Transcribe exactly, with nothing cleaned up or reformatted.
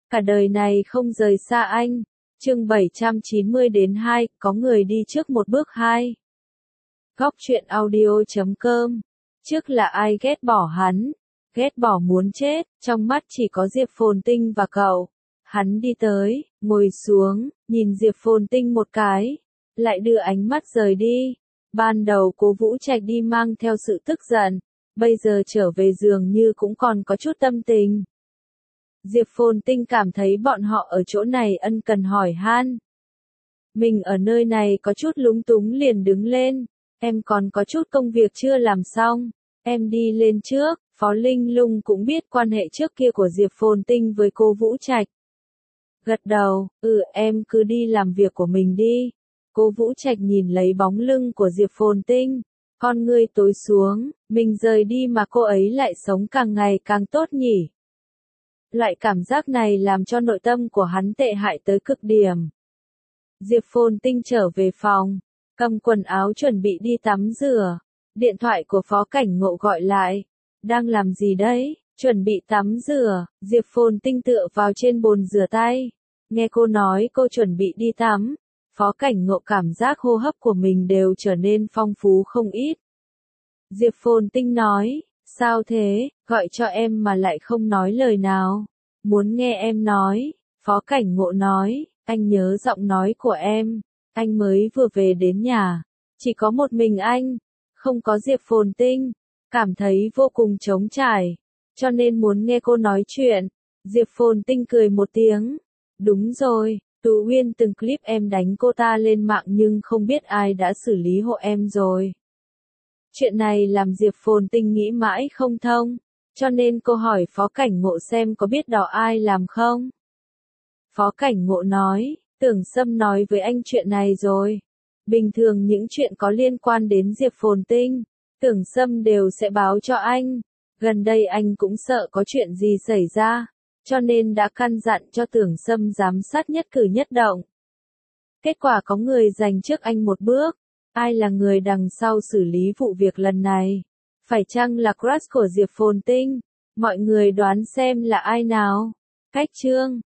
Cả đời này không rời xa anh. Chương bảy trăm chín mươi đến hai, có người đi trước một bước hai. Góc truyện audio chấm com. Trước là ai ghét bỏ hắn, ghét bỏ muốn chết, trong mắt chỉ có Diệp Phồn Tinh và cậu. Hắn đi tới, ngồi xuống, nhìn Diệp Phồn Tinh một cái, lại đưa ánh mắt rời đi. Ban đầu Cố Vũ Trạch đi mang theo sự tức giận, bây giờ trở về dường như cũng còn có chút tâm tình. Diệp Phồn Tinh cảm thấy bọn họ ở chỗ này ân cần hỏi han. Mình ở nơi này có chút lúng túng liền đứng lên, em còn có chút công việc chưa làm xong, em đi lên trước. Phó Linh Lung cũng biết quan hệ trước kia của Diệp Phồn Tinh với Cố Vũ Trạch. Gật đầu, ừ em cứ đi làm việc của mình đi. Cố Vũ Trạch nhìn lấy bóng lưng của Diệp Phồn Tinh, con ngươi tối xuống, mình rời đi mà cô ấy lại sống càng ngày càng tốt nhỉ. Loại cảm giác này làm cho nội tâm của hắn tệ hại tới cực điểm. Diệp Phồn Tinh trở về phòng, cầm quần áo chuẩn bị đi tắm rửa. Điện thoại của Phó Cảnh Ngộ gọi lại. Đang làm gì đấy? Chuẩn bị tắm rửa. Diệp Phồn Tinh tựa vào trên bồn rửa tay. Nghe cô nói cô chuẩn bị đi tắm. Phó Cảnh Ngộ cảm giác hô hấp của mình đều trở nên phong phú không ít. Diệp Phồn Tinh nói, sao thế, gọi cho em mà lại không nói lời nào. Muốn nghe em nói. Phó Cảnh Ngộ nói, anh nhớ giọng nói của em. Anh mới vừa về đến nhà. Chỉ có một mình anh. Không có Diệp Phồn Tinh. Cảm thấy vô cùng trống trải. Cho nên muốn nghe cô nói chuyện. Diệp Phồn Tinh cười một tiếng. Đúng rồi, Tú Uyên từng clip em đánh cô ta lên mạng nhưng không biết ai đã xử lý hộ em rồi. Chuyện này làm Diệp Phồn Tinh nghĩ mãi không thông. Cho nên cô hỏi Phó Cảnh Ngộ xem có biết đó ai làm không. Phó Cảnh Ngộ nói, Tưởng Sâm nói với anh chuyện này rồi. Bình thường những chuyện có liên quan đến Diệp Phồn Tinh, Tưởng Sâm đều sẽ báo cho anh. Gần đây anh cũng sợ có chuyện gì xảy ra, cho nên đã căn dặn cho Tưởng Sâm giám sát nhất cử nhất động. Kết quả có người giành trước anh một bước. Ai là người đằng sau xử lý vụ việc lần này? Phải chăng là crush của Diệp Phồn Tinh? Mọi người đoán xem là ai nào? Cách chương